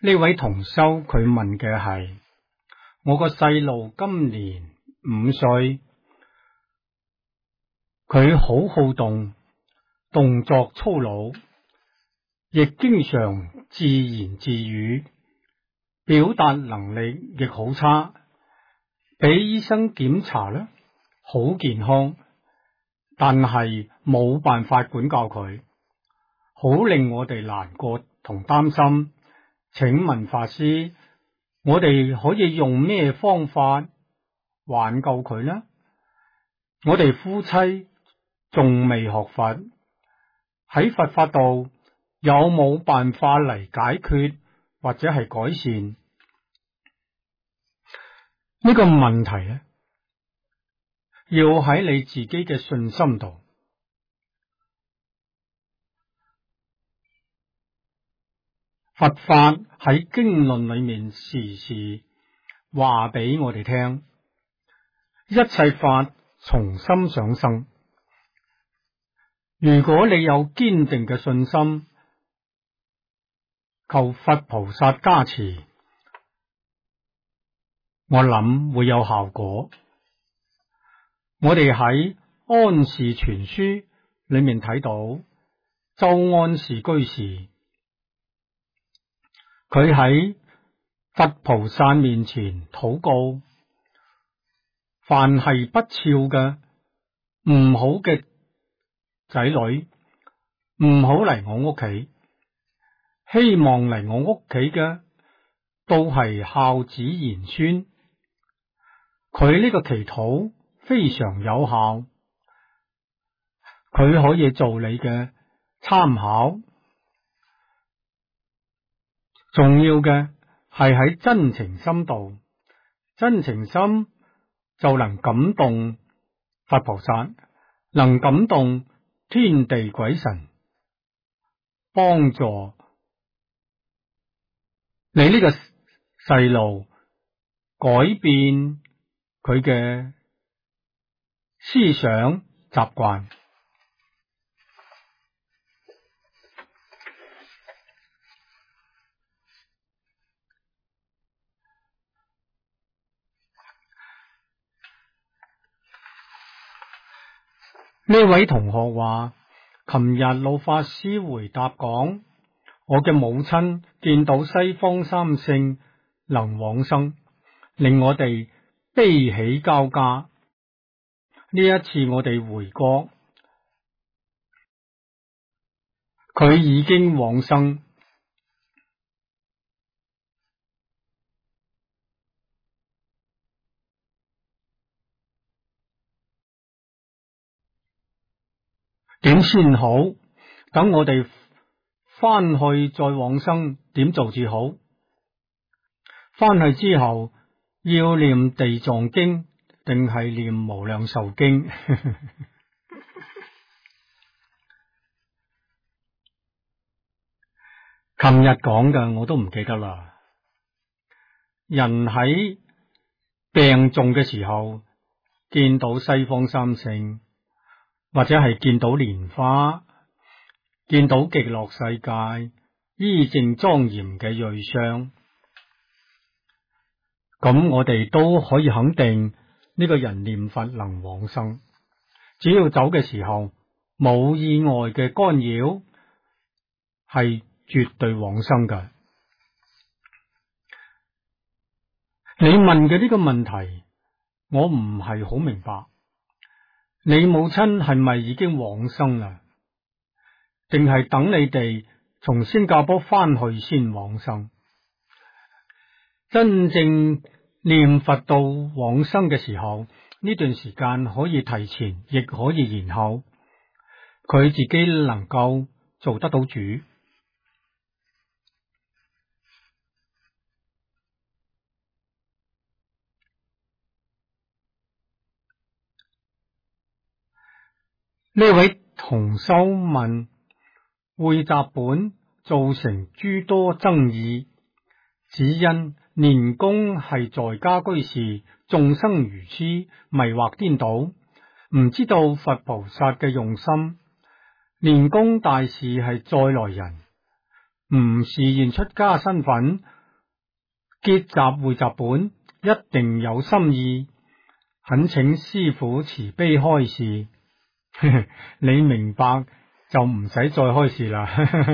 呢位同修佢問嘅係：我個細路今年5歲，佢好好動，動作粗魯，亦經常自言自語，表達能力亦好差。俾醫生檢查呢，好健康，但係冇辦法管教佢，好令我哋難過同擔心。請問法師，我哋可以用咩方法挽救佢呢？我哋夫妻仲未學佛，喺佛法度有冇辦法嚟解決或者係改善呢個問題呢？要喺你自己嘅信心度。佛法喺經論裏面時時話俾我哋聽，一切法從心想生。如果你有堅定嘅信心，求佛菩薩加持，我諗會有效果。我哋喺安氏全書裏面睇到，周安氏居士，佢喺佛菩薩面前禱告，凡係不肖嘅、唔好嘅仔女，唔好嚟我屋企，希望嚟我屋企嘅都係孝子賢孫。佢呢個祈禱非常有效，佢可以做你嘅參考。重要嘅係喺真情心度，真情心就能感動佛菩薩，能感動天地鬼神，幫助你呢個細路改變佢嘅思想習慣。呢位同學話，琴日老法師回答講，我嘅母親見到西方三聖能往生，令我哋悲喜交加。呢一次我哋回國，佢已經往生。點先好？等我哋翻去再往生，點做至好？翻去之後要念地藏經定係念無量壽經？琴日講嘅我都唔記得啦。人喺病重嘅時候見到西方三聖，或者係見到蓮花，見到極樂世界依正莊嚴嘅瑞相，咁我哋都可以肯定呢個人念佛能往生。只要走嘅時候冇意外嘅干擾，係絕對往生㗎。你問嘅呢個問題，我唔係好明白。你母親係咪已經往生啦？定係等你哋從新加坡翻去先往生？真正念佛到往生嘅時候，呢段時間可以提前，亦可以延後，佢自己能夠做得到主。呢位同修問，會集本造成諸多爭議，只因年公係在家居士，眾生愚痴，迷惑顛倒，唔知道佛菩薩嘅用心。年公大士係再來人， 唔示現出家身份，結集會集本一定有心意，懇請師父慈悲開示。你明白就唔使再開示啦。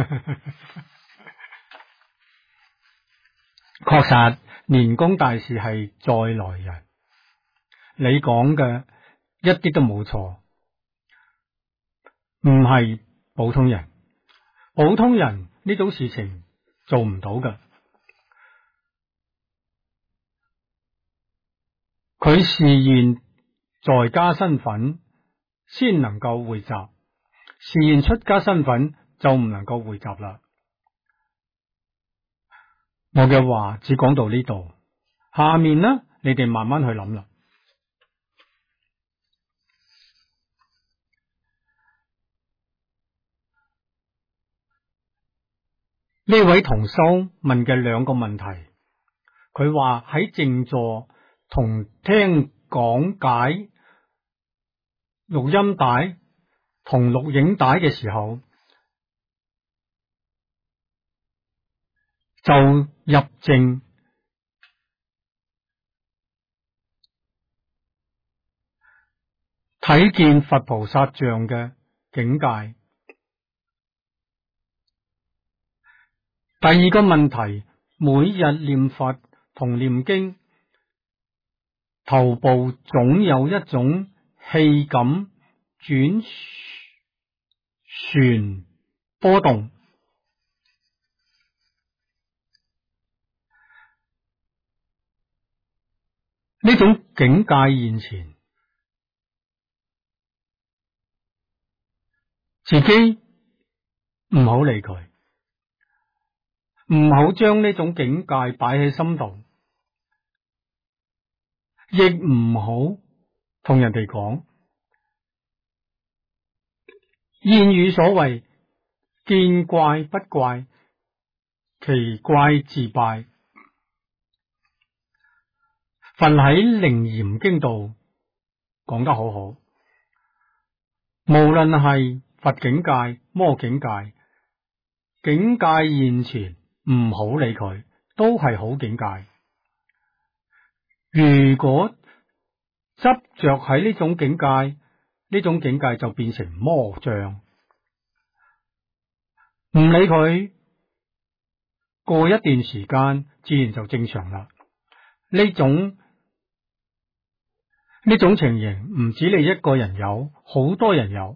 確實，蓮公大士係再來人，你講嘅一啲都冇錯，唔係普通人。普通人呢種事情做唔到㗎。佢示現在家身份先能夠會集，示現出家身份就唔能夠會集啦。我嘅話只講到呢度，下面呢，你哋慢慢去諗啦。呢位同修問嘅兩個問題，佢話喺靜坐同聽講解錄音帶同錄影帶嘅時候，就入靜睇見佛菩薩像嘅境界。第二個問題，每日念佛同念經，頭部總有一種氣感轉旋波動，呢種境界現前，自己唔好理佢，唔好將呢種境界擺喺心度，亦唔好同人哋講。諺語所謂見怪不怪，奇怪自敗。佛喺《楞嚴經》度講得好好，無論係佛境界、魔境界，境界現前唔好理佢，都係好境界。如果執着喺呢種境界，呢種境界就變成魔障，唔理佢，過一段時間自然就正常啦。呢種情形唔止你一個人有，好多人有。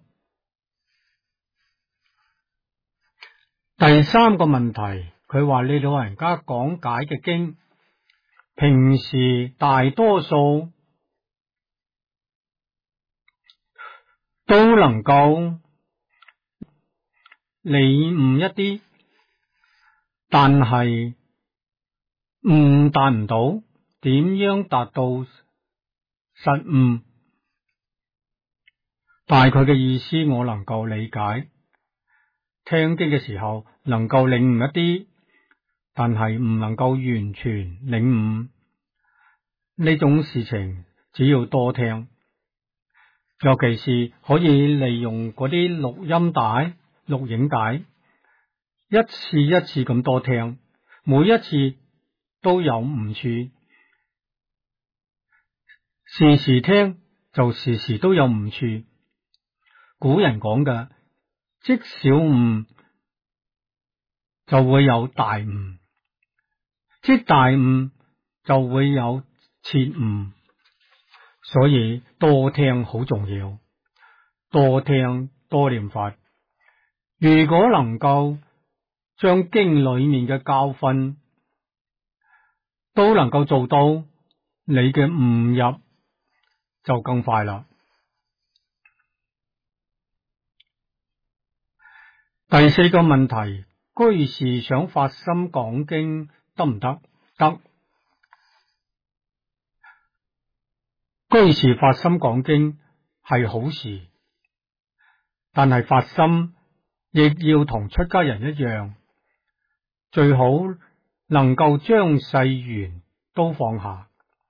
第三個問題，佢話你老人家講解嘅經，平時大多數都能夠理悟一啲，但係達唔到，點樣達到實悟？大概嘅意思我能夠理解，聽經嘅時候能夠領悟一啲，但係唔能夠完全領悟。呢種事情只要多聽，尤其是可以利用嗰啲錄音帶、錄影帶，一次一次咁多聽，每一次都有悟處，時時聽就時時都有悟處。古人講嘅，積小悟就會有大悟，積大悟就會有徹悟。所以多聽好重要，多聽多念佛。如果能夠將經裏面嘅教訓都能夠做到，你嘅悟入就更快啦。第四個問題，居士想發心講經得唔得？得。居士發心講經係好事，但係發心亦要同出家人一樣，最好能夠將世緣都放下，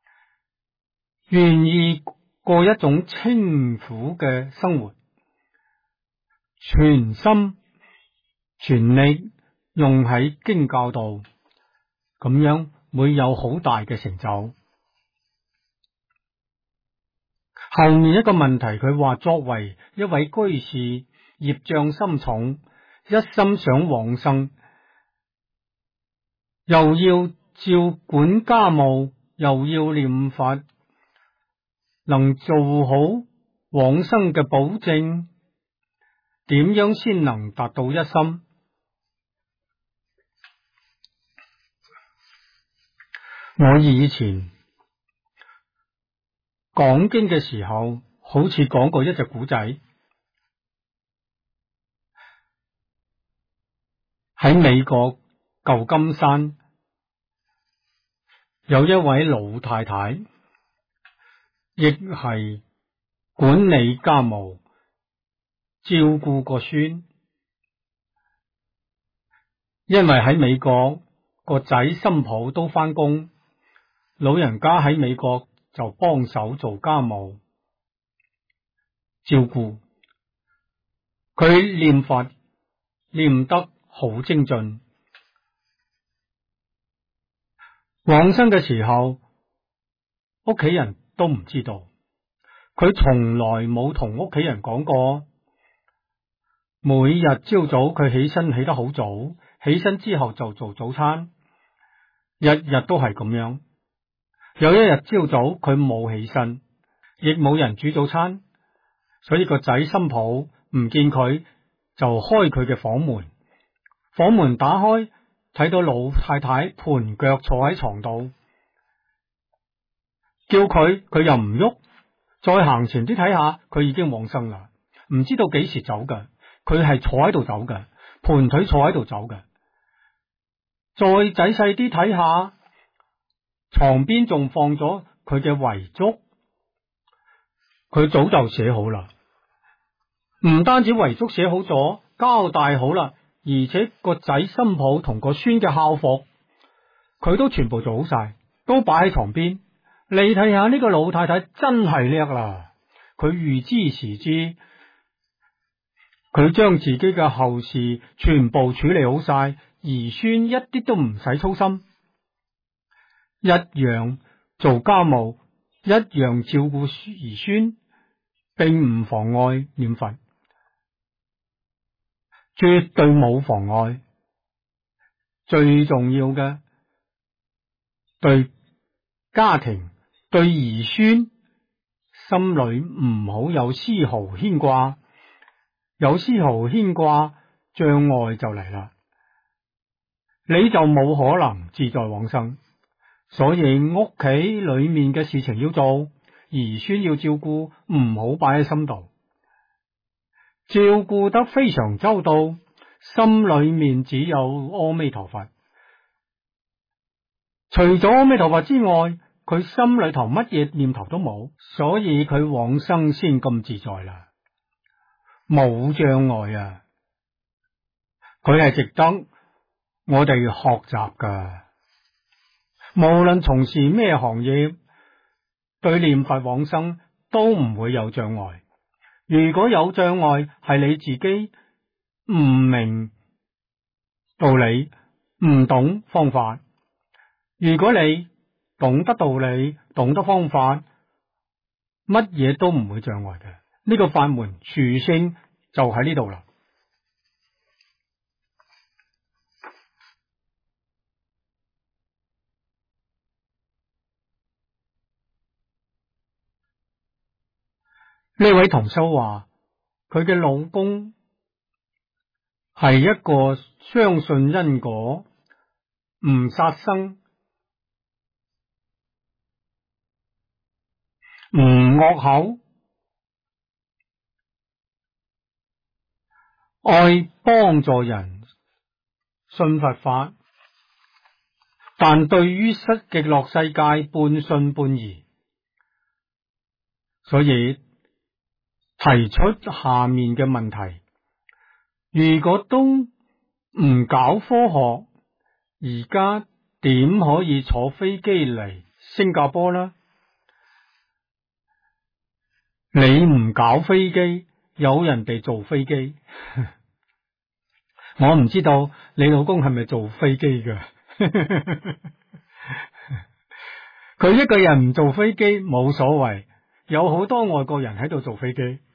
願意過一種清苦嘅生活，全心全力用喺經教度，咁樣會有好大嘅成就。後面一個問題，佢話作為一位居士，業障深重，一心想往生，又要照管家務，又要念佛，能做好往生嘅保證，點樣先能達到一心？我以前講經嘅時候，好似講過一隻古仔，喺美國舊金山有一位老太太，亦係管理家務、照顧個孫，因為喺美國個仔新抱都返工，老人家喺美國就幫手做家務照顧，佢念佛念得好精進。往生嘅時候，屋企人都唔知道，佢從來冇同屋企人講過。每日朝早佢起身起得好早，起身之後就做早餐，日日都係咁樣。有一日朝早佢冇起身，亦冇人煮早餐，所以個仔新抱唔見佢，就開佢嘅房門。房門打開，睇到老太太盤腳坐喺床度，叫佢又唔喐。再行前啲睇下，佢已經往生啦，唔知道幾時走㗎。佢係坐喺度走㗎，盤腿坐喺度走㗎。再仔細啲睇下，床邊仲放咗佢嘅遺囑，佢早就寫好啦。唔單止遺囑寫好咗，交代好啦，而且個仔新抱同個孫嘅校服，佢都全部做好晒，都擺喺床邊。你睇下呢個老太太真係叻啦，佢預知時知，佢將自己嘅後事全部處理好晒，兒孫一啲都唔使操心，一樣做家務，一樣照顧兒孫，並唔妨礙念佛，絕對冇妨礙。最重要嘅，對家庭、對兒孫，心裏唔好有絲毫牽掛，有絲毫牽掛，障礙就嚟啦，你就冇可能自在往生。所以屋企裏面嘅事情要做，兒孫要照顧，唔好擺喺心度，照顧得非常周到，心裏面只有阿彌陀佛。除咗阿彌陀佛之外，佢心裏頭乜嘢念頭都冇，所以佢往生先咁自在啦，冇障礙啊！佢係值得我哋學習噶。無論從事咩行業，對念佛往生都唔會有障礙。如果有障礙，係你自己唔明道理，唔懂方法。如果你懂得道理，懂得方法，乜嘢都唔會障礙嘅。呢個法門殊勝就喺呢度啦。呢位同修話，佢嘅老公係一個相信因果、唔殺生、唔惡口、愛幫助人、信佛法，但對於極樂世界半信半疑，所以提出下面嘅問題：如果都唔搞科學，而家點可以坐飛機嚟新加坡呢？你唔搞飛機，有人哋做飛機。 我唔知道你老公係咪做飛機嘅？佢一個人唔做飛機冇所謂，有好多外國人喺度做飛機。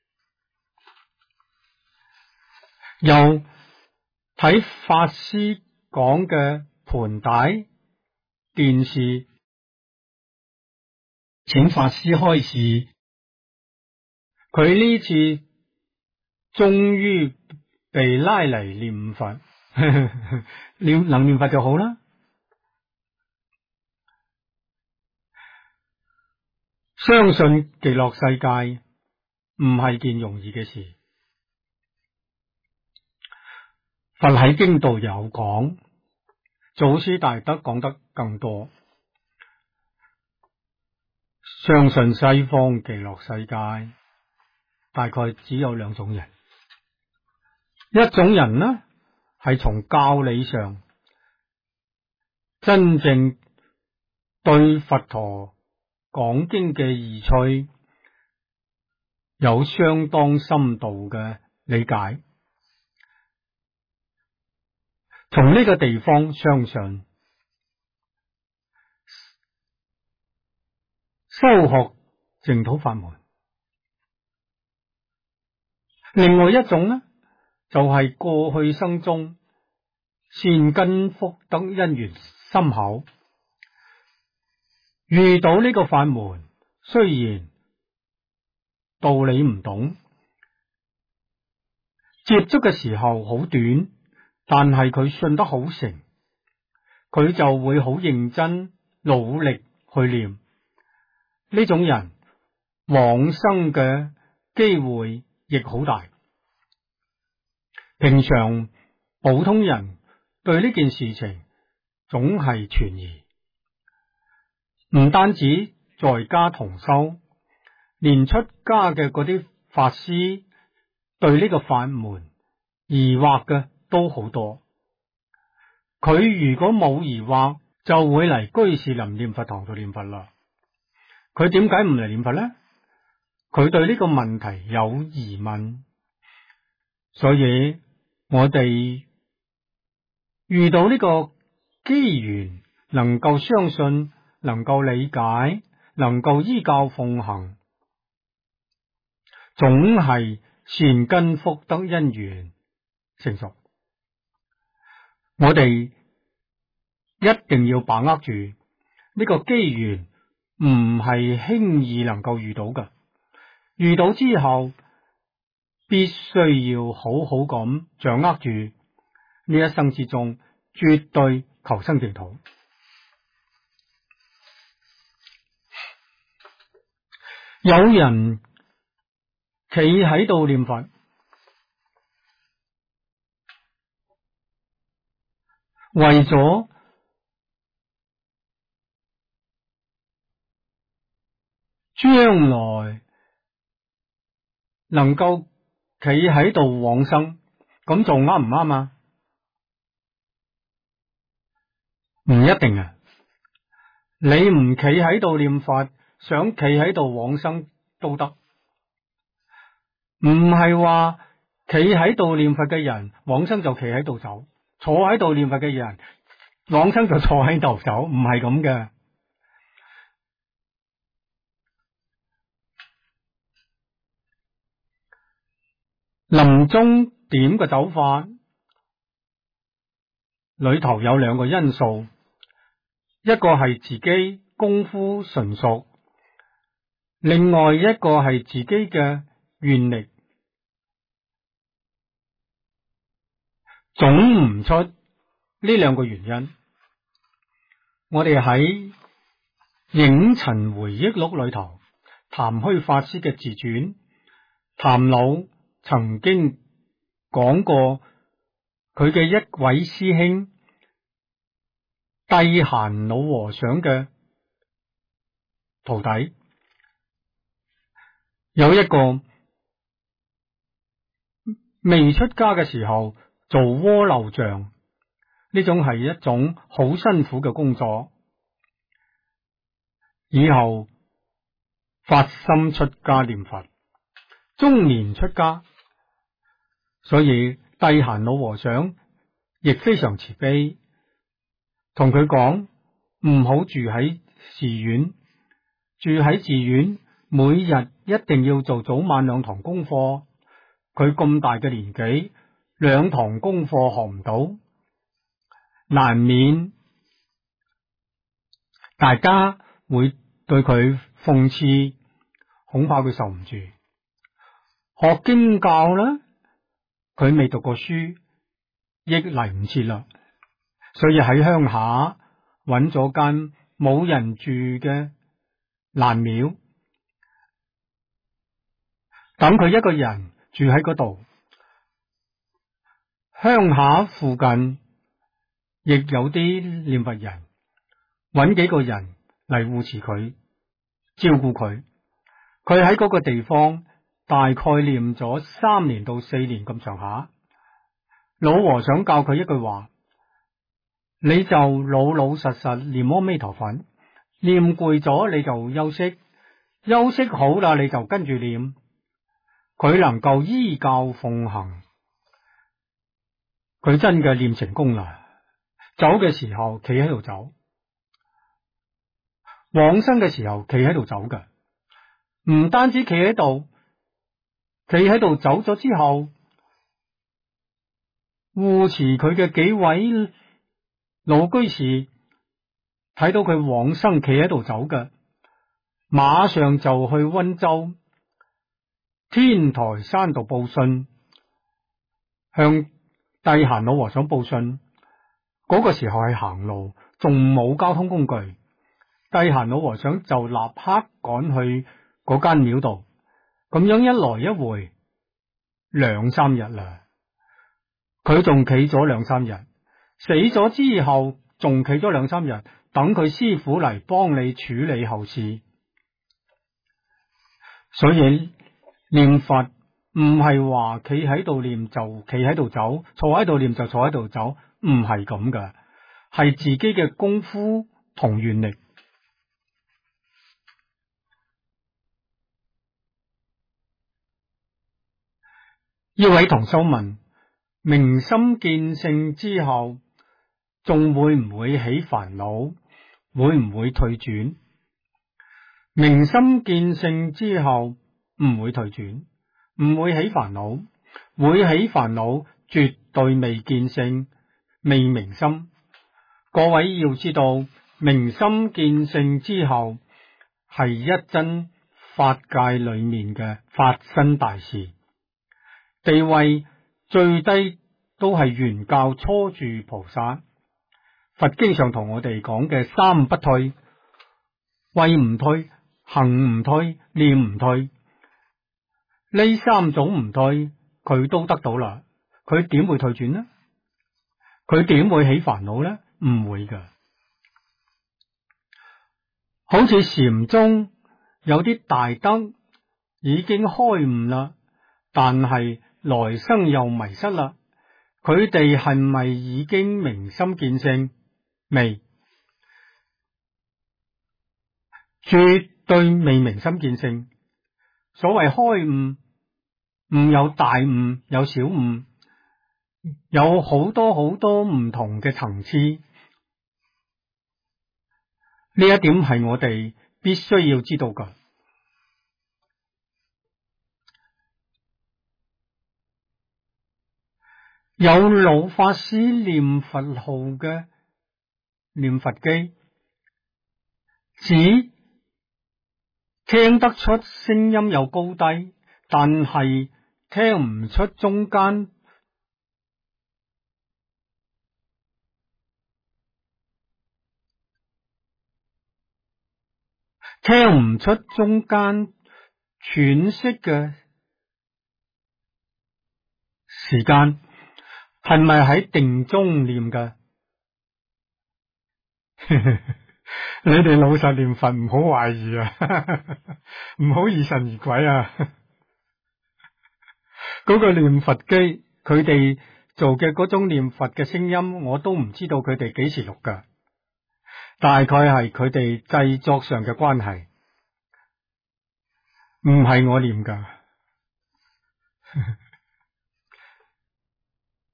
又睇法師講嘅盤帶電視，請法師開示。佢呢次終於被拉嚟念佛，能念佛就好啦。相信極樂世界唔係件容易嘅事。佛喺經度有講，祖師大德講得更多。相信西方極樂世界大概只有兩種人，一種人呢係從教理上真正對佛陀講經嘅義趣有相當深度嘅理解，從呢個地方相信修學淨土法門。另外一種呢，就係過去生中善根福德因緣深厚，遇到呢個法門，雖然道理唔懂，接觸嘅時候好短，但係佢信得好誠，佢就會好認真努力去念。呢種人往生嘅機會亦好大。平常普通人對呢件事情總係存疑，唔單止在家同修，連出家嘅嗰啲法師對呢個法門疑惑嘅都好多。佢如果冇疑惑，就會嚟居士林念佛堂度念佛啦。佢點解唔嚟念佛呢？佢對呢個問題有疑問，所以我哋遇到呢個機緣，能夠相信，能夠理解，能夠依教奉行，總係善根福德因緣成熟。我哋一定要把握住呢個機緣，唔係輕易能夠遇到嘅。遇到之後，必須要好好咁掌握住，呢一生之中絕對求生淨土。有人企喺度念佛，為咗將來能夠企喺度往生，咁做啱唔啱啊？唔一定啊！你唔企喺度念佛，想企喺度往生都得，唔係話企喺度念佛嘅人往生就企喺度走，坐喺度念佛嘅人往生就坐喺度走，唔係咁嘅。臨終點嘅走法裏頭有兩個因素，一個係自己功夫純熟，另外一個係自己嘅願力，總唔出呢兩個原因。我哋喺影塵回憶錄裏頭，譚虛法師嘅自傳，譚老曾經講過佢嘅一位師兄帝閑老和尚嘅徒弟，有一個未出家嘅時候做鍋漏匠，呢種係一種好辛苦嘅工作，以後發心出家念佛，中年出家。所以帝帝閑老和尚亦非常慈悲，同佢講唔好住喺寺院，住喺寺院每日一定要做早晚2堂功課。佢咁大嘅年紀，2堂功課學唔到，難免大家會對佢諷刺，恐怕佢受唔住。學經教啦，佢未讀過書，亦嚟唔切啦，所以喺鄉下揾咗間冇人住嘅爛廟，等佢一個人住喺嗰度。鄉下附近亦有啲念佛人，揾幾個人嚟護持佢，照顧佢。佢喺嗰個地方大概念咗3年到4年咁上下。老和尚教佢一句話，你就老老實實念阿彌陀佛，念攰咗你就休息，休息好啦你就跟住念。佢能夠依教奉行，佢真嘅念成功啦。走嘅時候企喺度走，往生嘅時候企喺度走嘅，唔單止企喺度，企喺度走咗之後，護持佢嘅幾位老居士睇到佢往生企喺度走嘅，馬上就去溫州天台山度報信，向帝閑老和尚報信。嗰個時候係行路，仲冇交通工具。帝閑老和尚就立刻趕去嗰間廟度，咁樣一來一回2、3日啦。佢仲企咗2、3日，死咗之後仲企咗2、3日，等佢師父嚟幫你處理後事。所以念佛唔係話企喺度念就企喺度走，坐喺度念就坐喺度走，唔係咁噶，係自己嘅功夫同願力。呢位同修問，明心見性之後，仲會唔會起煩惱？會唔會退轉？明心見性之後唔會退轉，唔會起煩惱。會起煩惱，絕對未見性，未明心。各位要知道，明心見性之後係一真法界裏面嘅法身大事，地位最低都係原教初住菩薩。佛經上同我哋講嘅3不退，位唔退，行唔退，念唔退，呢3種唔退佢都得到啦，佢點會退轉呢？佢點會起煩惱呢？唔會噶。好似禪宗有啲大德已經開悟啦，但係來生又迷失啦，佢哋係咪已經明心見性？未，絕對未明心見性。所謂開悟，悟有大悟，有小悟，有好多好多唔同嘅層次。呢一點係我哋必須要知道噶。有老法師念佛號嘅念佛機，只聽得出聲音有高低，但係聽唔出中間，聽唔出中間喘息嘅時間，係咪喺定中念嘅？你哋老實念佛，唔好懷疑啊，唔好疑神疑鬼啊。嗰個念佛機，佢哋做嘅嗰種念佛嘅聲音，我都唔知道佢哋幾時錄噶，大概係佢哋製作上嘅關係，唔係我念噶。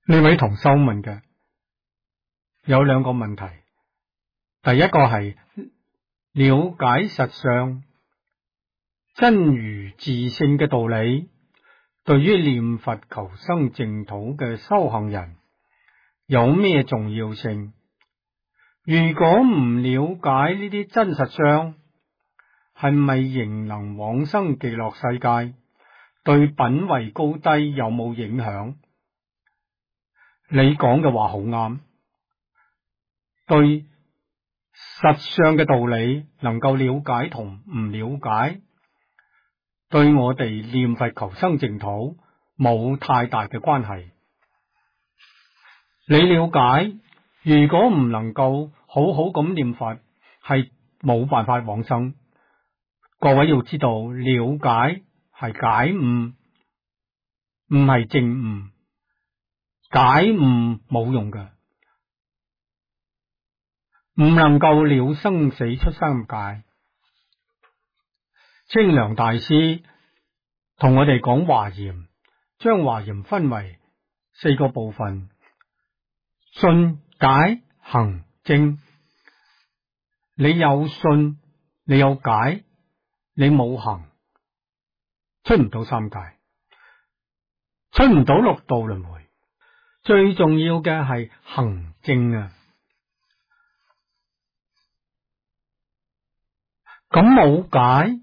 呢位同修問嘅有兩個問題，第一個係了解實相真如自性嘅道理，對於念佛求生淨土嘅修行人有咩重要性？如果唔了解呢啲真實相，係咪仍能往生極樂世界？對品位高低有冇影響？你講嘅話好啱，對實相嘅道理能夠了解同唔了解，對我哋念佛求生淨土冇太大嘅關係。你了解，如果唔能夠好好咁念佛，係冇辦法往生。各位要知道，了解係解悟，唔係證悟。解悟冇用嘅，唔能夠了生死出三界。清涼大師同我哋講華嚴，將華嚴分為4個部分：信、解、行、證。你有信，你有解，你冇行，出唔到三界，出唔到六道輪迴。最重要嘅係行證啊！咁冇解，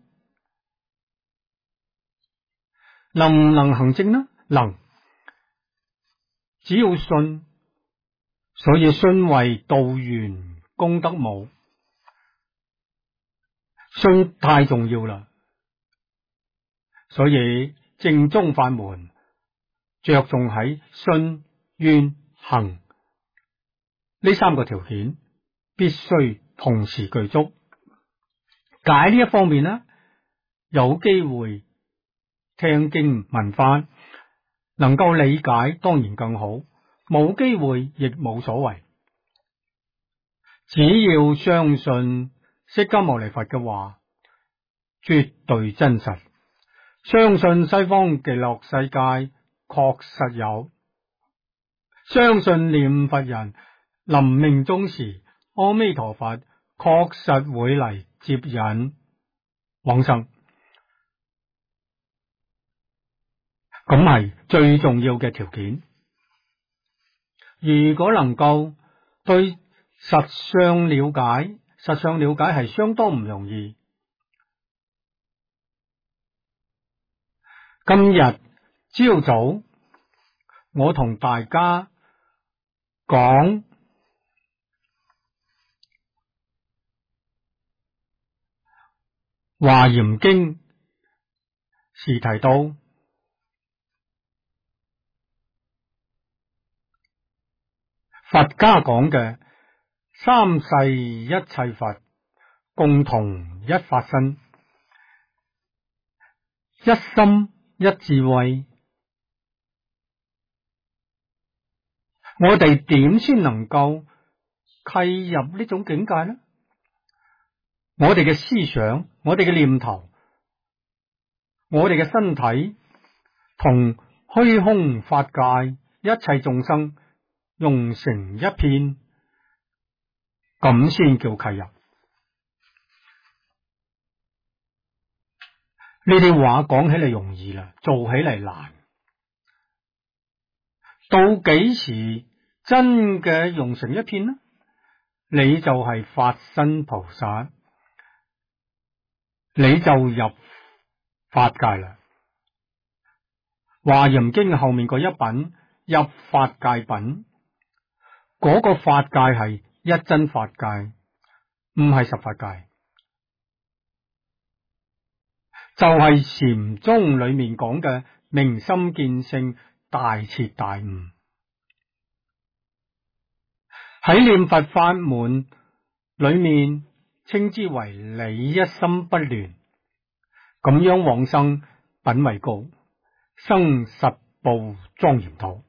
能唔能行證呢？能，只要信，所以信為道源功德母，信太重要啦。所以正宗法門着重喺信、願、行呢3個條件，必須同時具足。解呢一方面呢，有機會聽經聞法，能夠理解當然更好，冇機會亦冇所謂。只要相信釋迦牟尼佛嘅話，絕對真實，相信西方極樂世界確實有，相信念佛人臨命終時，阿彌陀佛確實會嚟接引往生，咁係最重要嘅條件。如果能夠對實相了解，實相了解係相當唔容易。今日朝早我同大家講華嚴經時提到，佛家講嘅三世一切佛共同一法身，一心一智慧。我哋點先能夠契入呢種境界呢？我哋嘅思想，我哋嘅念頭，我哋嘅身體同虛空法界一切眾生融成一片，咁先叫契入。呢啲話講起嚟容易啦，做起嚟難。到幾時真嘅融成一片呢？你就係法身菩薩，你就入法界啦。華嚴經後面嗰一品入法界品，嗰個法界係一真法界，唔係十法界。就係禪宗裏面講嘅明心見性、大徹大悟。喺念佛法門裏面稱之為理一心不亂，咁樣往生品位高，生實報莊嚴土。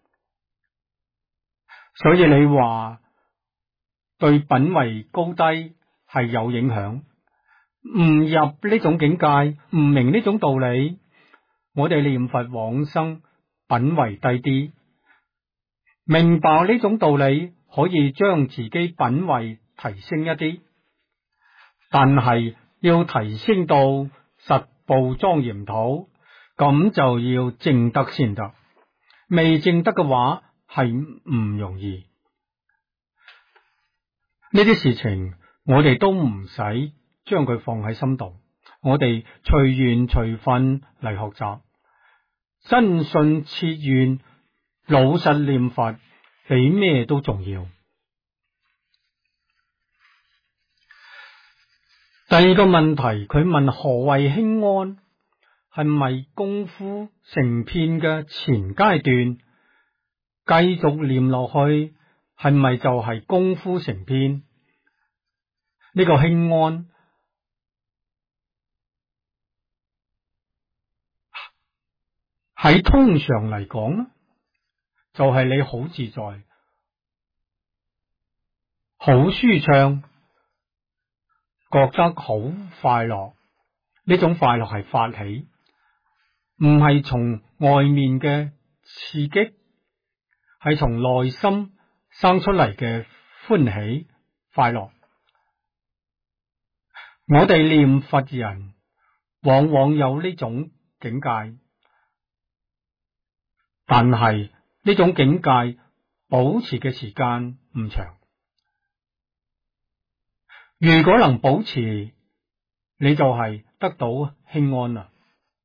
所以你話對品位高低係有影響。唔入呢種境界，唔明呢種道理，我哋念佛往生品位低啲， 明白呢種道理，可以將自己品位提升一啲，但係要提升到實報莊嚴土，咁就要證得先得。未證得嘅話，係唔容易。呢啲事情我哋都唔使將佢放喺心度，我哋隨緣隨分嚟學習，真信切願，老實念佛，比咩都重要。第二個問題，佢問何謂輕安？係咪功夫成片嘅前階段？繼續念落去，係咪就係功夫成片？呢個輕安喺通常嚟講呢，就係你好自在、好舒暢，覺得好快樂。呢種快樂係發起，唔係從外面嘅刺激，係從內心生出嚟嘅歡喜快樂。我哋念佛人往往有呢種境界，但係呢種境界保持嘅時間唔長。如果能保持，你就係得到輕安啦。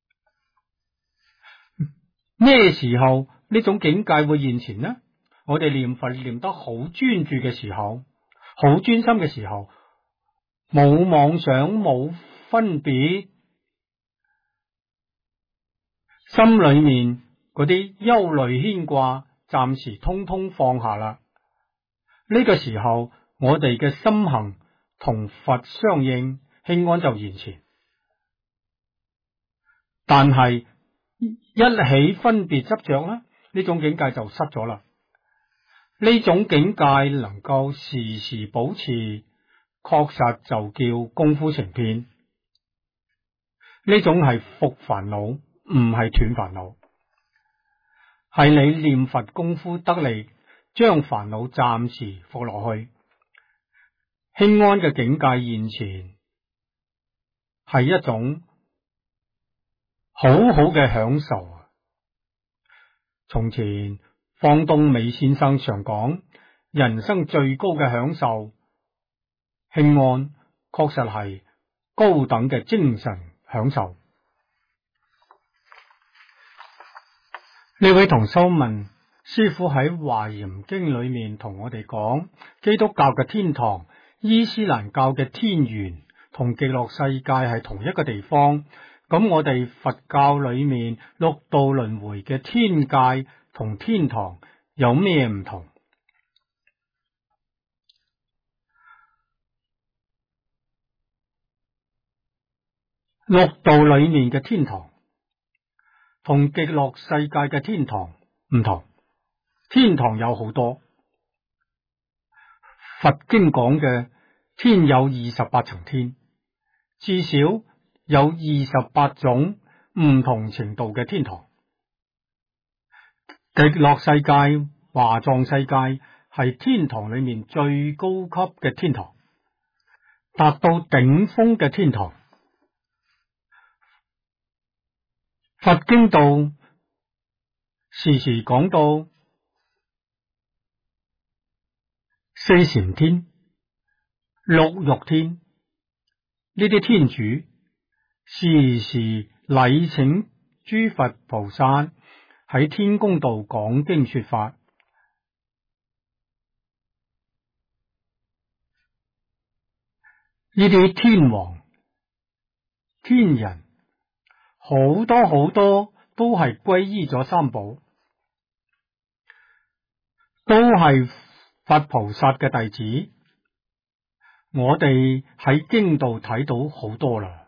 咩時候呢種境界會現前呢？我哋念佛念得好專注嘅時候，好專心嘅時候，冇妄想，冇分別，心裏面嗰啲憂慮牽掛暫時通通放下啦。呢個時候，我哋嘅心行同佛相應，輕安就現前。但係一起分別執着啦，呢種境界就失咗啦。呢種境界能夠時時保持，確實就叫功夫成片。呢種係伏煩惱，唔係斷煩惱，係你念佛功夫得力，將煩惱暫時伏落去。輕安嘅境界現前，係一種好好嘅享受。從前方東美先生常講，人生最高嘅享受，輕安確實係高等嘅精神享受。呢位同修問，師父喺華嚴經裏面同我哋講，基督教嘅天堂、伊斯蘭教嘅天園同極樂世界係同一個地方，咁我哋佛教裏面六道輪迴嘅天界同天堂有咩唔同？六道裏面嘅天堂同極樂世界嘅天堂唔同。天堂有好多，佛經講嘅天有28層天，至少有28種唔同程度嘅天堂。極樂世界、華藏世界係天堂裏面最高級嘅天堂，達到頂峰嘅天堂。佛經度時時講到四禪天、六欲天，呢啲天主時時禮請諸佛菩薩喺天宮度講經說法。呢啲天王、天人好多好多都係皈依咗三寶，都係佛菩薩嘅弟子。我哋喺經度睇到好多啦。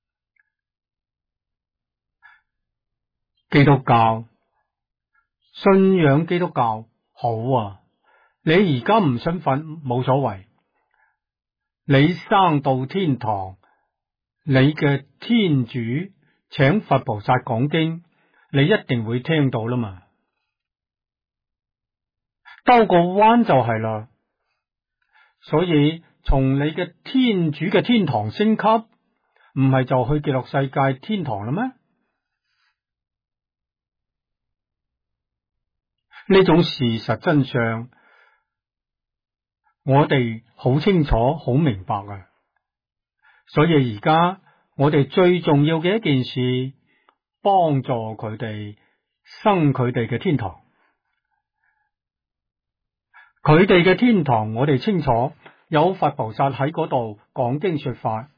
基督教信仰基督教好啊，你而家唔信佛冇所謂，你生到天堂，你嘅天主請佛菩薩講經，你一定會聽到啦嘛。 兜個彎就係啦。所以從你嘅天主嘅天堂升級，唔係就去極樂世界天堂啦咩？呢種事實真相，我哋好清楚、好明白啊！所以而家我哋最重要嘅一件事，幫助佢哋生佢哋嘅天堂。佢哋嘅天堂，我哋清楚有佛菩薩喺嗰度講經說法。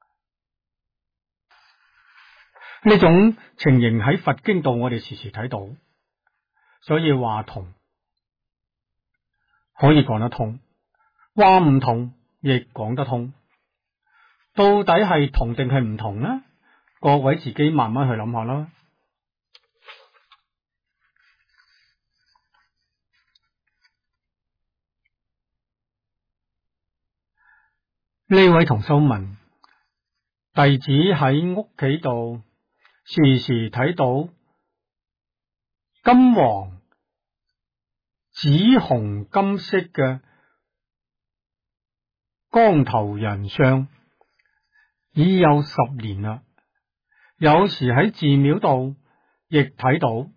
呢種情形喺佛經度，我哋時時睇到。所以話同可以講得通，話唔同亦講得通。到底係同定係唔同呢？各位自己慢慢去諗下啦。呢位同修問，弟子喺屋企度時時睇到金黃、紫紅、金色嘅光頭人像，已有10年啦。有時喺寺廟度亦睇到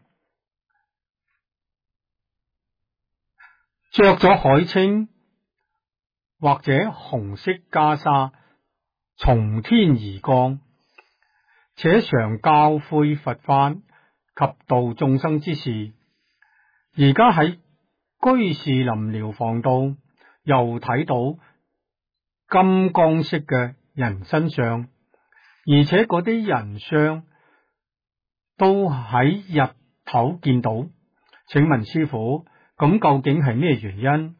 着咗海青或者紅色袈裟從天而降，且常教誨佛法及度眾生之事。而家喺居士林療房度又睇到金光色嘅人身像，而且嗰啲人像都喺日頭見到。請問師父，咁究竟係咩原因？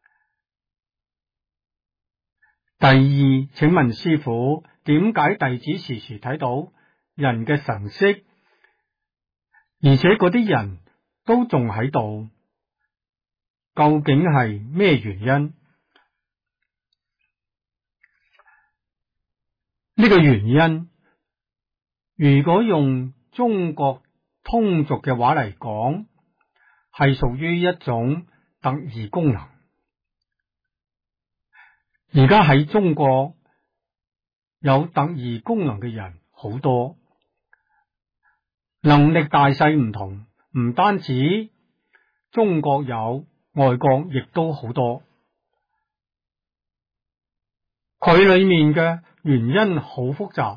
第二，請問師父，點解弟子時時睇到人嘅神色，而且嗰啲人都仲喺度？究竟係咩原因？呢個原因，如果用中國通俗嘅話嚟講，係屬於一種特異功能。而家喺中國有特異功能嘅人好多，能力大細唔同，唔單止中國有，外國亦都好多。佢裏面嘅原因好複雜，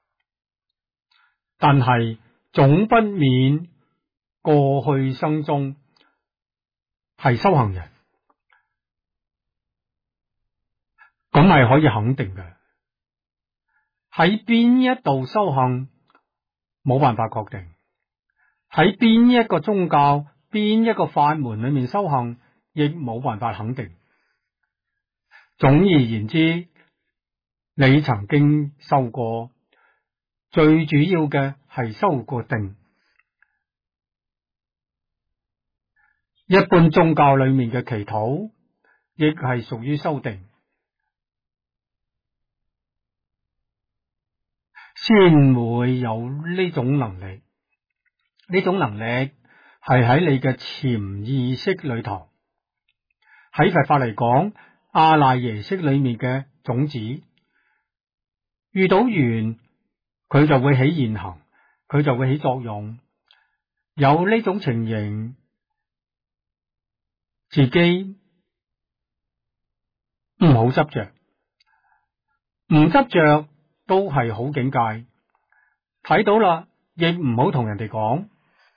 但係總不免過去生中係修行人，咁係可以肯定嘅。喺邊一度修行冇辦法確定，喺邊一個宗教、邊一個法門裏面修行亦冇辦法肯定。總而言之，你曾經修過，最主要嘅係修過定。一般宗教裏面嘅祈禱亦係屬於修定，先會有呢種能力。呢種能力係喺你嘅潛意識裏頭。喺佛法嚟講，阿賴耶識裏面嘅種子遇到緣，佢就會起現行，佢就會起作用。有呢種情形，自己唔好執着，唔執着都係好境界。睇到啦，亦唔好同人哋講，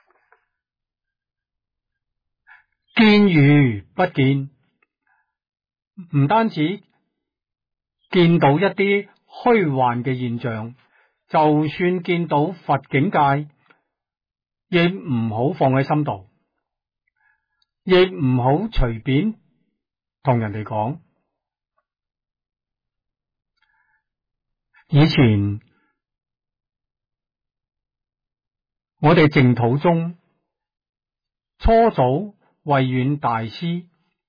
見如不見。唔單止見到一啲虛幻嘅現象，就算見到佛境界，亦唔好放喺心度，亦唔好隨便同人哋講。以前我哋淨土中初祖慧遠大師，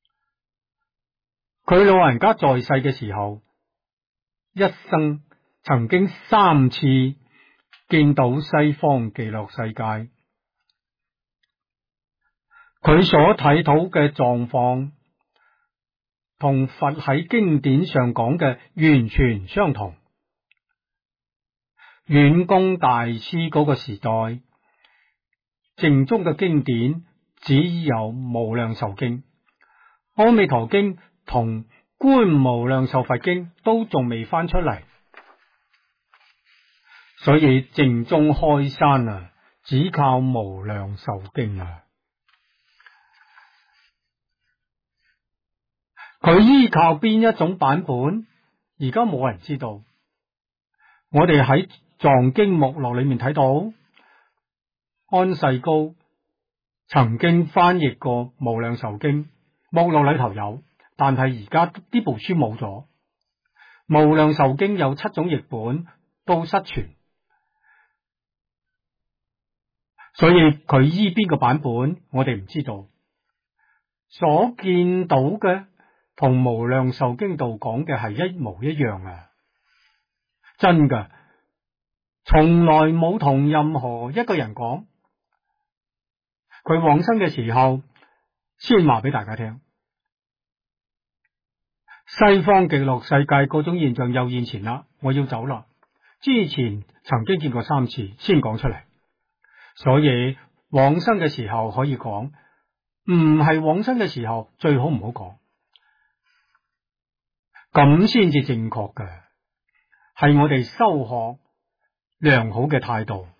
佢老人家在世嘅時候，一生曾經3次見到西方極樂世界。 佢所睇到嘅狀況同佛喺經典上講嘅完全相同。遠公大師嗰個時代，淨宗嘅經典只有無量壽經、阿彌陀經同觀無量壽佛經都仲未翻出嚟，所以淨宗開山啊，只靠無量壽經啊。佢依靠邊一種版本，而家冇人知道。我哋喺藏經目錄裏面睇到，安世高曾經翻譯過無量壽經，目錄裏頭有，但係而家呢部書冇咗。無量壽經有7種譯本都失傳，所以佢依邊個版本我哋唔知道。所見到嘅同無量壽經度講嘅係一模一樣啊！真㗎，從來冇同任何一個人講。佢往生嘅時候先話俾大家聽，西方極樂世界嗰種現象又現前啦，我要走啦。之前曾經見過3次先講出嚟，所以往生嘅時候可以講，唔係往生嘅時候最好唔好講，咁先至正確嘅，係我哋修學良好嘅態度。